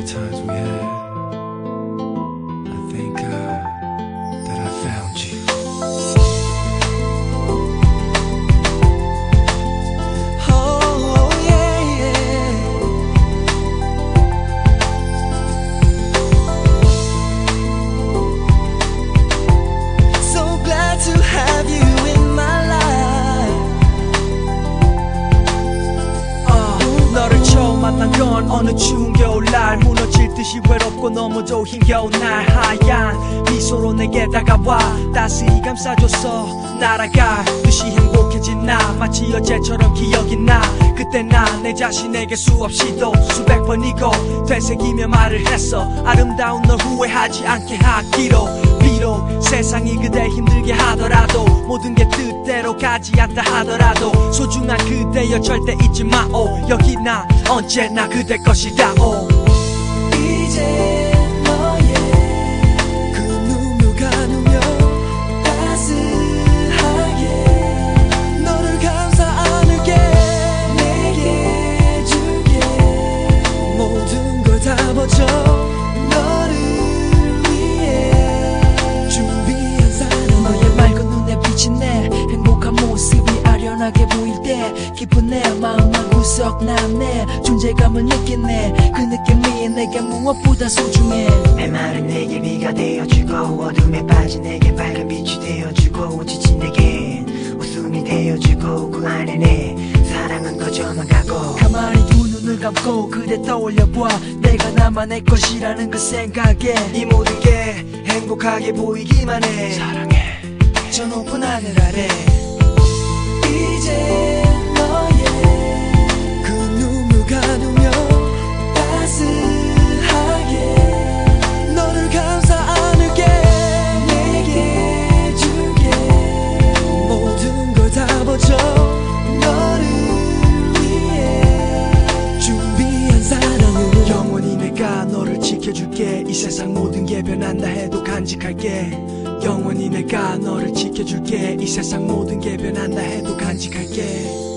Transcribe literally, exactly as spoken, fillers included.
the times we had, I think uh, that I found you. Oh, yeah, yeah. So glad to have you in my life. uh, 너를 처음 만난 건 어느 추운 겨울날, 무너질 듯이 외롭고 너무도 힘겨운 날, 하얀 미소로 내게 다가와 따스히 감싸줘서 날아갈 듯이 행복해진 나, 마치 어제처럼 기억이 나. 그때 나 내 자신에게 수없이도 수백 번이고 되새기며 말을 했어. 아름다운 널 후회하지 않게 하기로. 비록 세상이 그댈 힘들게 하더라도, 모든 게 뜻대로 가지 않다 하더라도, 소중한 그대여 절대 잊지 마오. 여기 나 언제나 그대 것이다오. 이제 너의 그 눈물 가누며 따스하게 너를 감사 안을게. 내게 줄게 모든 걸 다 버려. 너를 위해 준비한 사랑. 너의 맑은 눈에 비친 내 행복한 모습이 아련하게 보일 때 기쁜 내 마음만 구석 나네. 존재감을 느끼네. 그 느낌이 내게 무엇보다 소중해. 메마른 내게 비가 되어주고, 어둠에 빠진 내게 밝은 빛이 되어주고, 지친 내겐 웃음이 되어주고, 그 안에 내 사랑은 커져만 가고. 가만히 두 눈을 감고 그대 떠올려봐. 내가 나만의 것이라는 그 생각에 이 모든 게 행복하게 보이기만 해. 사랑해 저 높은 하늘 아래. 이제 너의 그 눈물 가누며 따스하게 너를 감사 안을게. 내게 줄게 모든 걸 다 버려. 너를 위해 준비한 사랑은 영원히 내가 너를 지켜줄게. 이 세상 모든 게 변한다 해도 간직할게. 영원히 내가 너를 지켜줄게. 이 세상 모든 게 변한다 해도 간직할게.